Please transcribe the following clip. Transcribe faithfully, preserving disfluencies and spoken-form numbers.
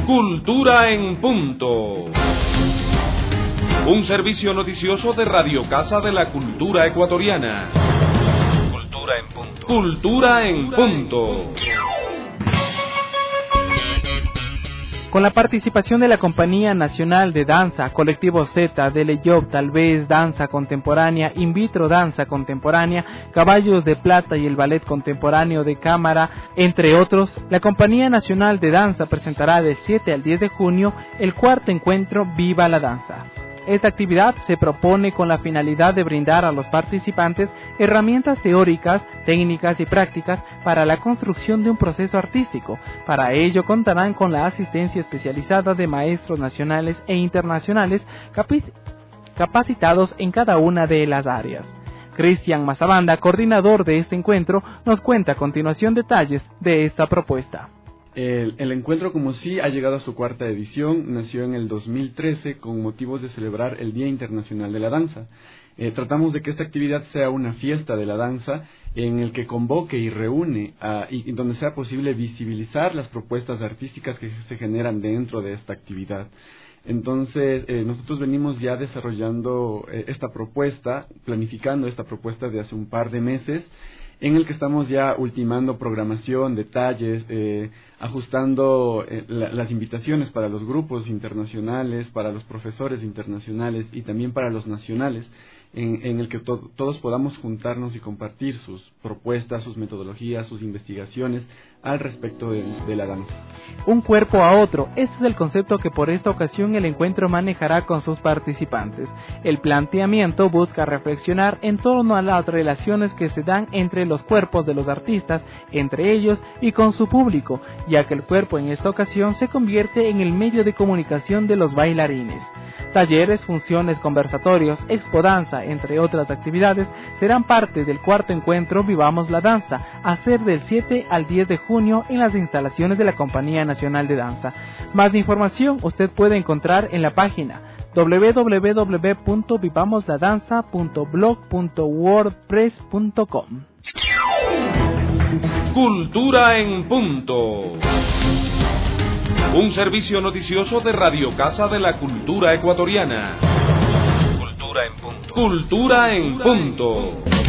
Cultura en punto. Un servicio noticioso de Radio Casa de la Cultura Ecuatoriana. Cultura en punto. Cultura en punto. Con la participación de la Compañía Nacional de Danza, Colectivo Z, Deleyob, Tal vez Danza Contemporánea, In Vitro Danza Contemporánea, Caballos de Plata y el Ballet Contemporáneo de Cámara, entre otros, la Compañía Nacional de Danza presentará del siete al diez de junio el cuarto encuentro Viva la Danza. Esta actividad se propone con la finalidad de brindar a los participantes herramientas teóricas, técnicas y prácticas para la construcción de un proceso artístico. Para ello contarán con la asistencia especializada de maestros nacionales e internacionales capac- capacitados en cada una de las áreas. Cristian Mazabanda, coordinador de este encuentro, nos cuenta a continuación detalles de esta propuesta. El, el encuentro como sí ha llegado a su cuarta edición, nació en el dos mil trece con motivos de celebrar el Día Internacional de la Danza. Eh, tratamos de que esta actividad sea una fiesta de la danza en el que convoque y reúne a, y, y donde sea posible visibilizar las propuestas artísticas que se generan dentro de esta actividad. Entonces, eh, nosotros venimos ya desarrollando eh, esta propuesta, planificando esta propuesta de hace un par de meses, en el que estamos ya ultimando programación, detalles, eh, ajustando eh, la, las invitaciones para los grupos internacionales, para los profesores internacionales y también para los nacionales, en, en el que to- todos podamos juntarnos y compartir sus propuestas, sus metodologías, sus investigaciones al respecto de, de la danza. Un cuerpo a otro, este es el concepto que por esta ocasión el encuentro manejará con sus participantes. El planteamiento busca reflexionar en torno a las relaciones que se dan entre los cuerpos de los artistas, entre ellos y con su público, ya que el cuerpo en esta ocasión se convierte en el medio de comunicación de los bailarines. Talleres, funciones, conversatorios, expodanza, entre otras actividades, serán parte del cuarto encuentro Vivamos la Danza, a ser del siete al diez de junio en las instalaciones de la Compañía Nacional de Danza. Más información usted puede encontrar en la página doble u doble u doble u punto vivamos la danza punto blog punto wordpress punto com. Cultura en punto. Un servicio noticioso de Radio Casa de la Cultura Ecuatoriana. Cultura en punto. Cultura en punto.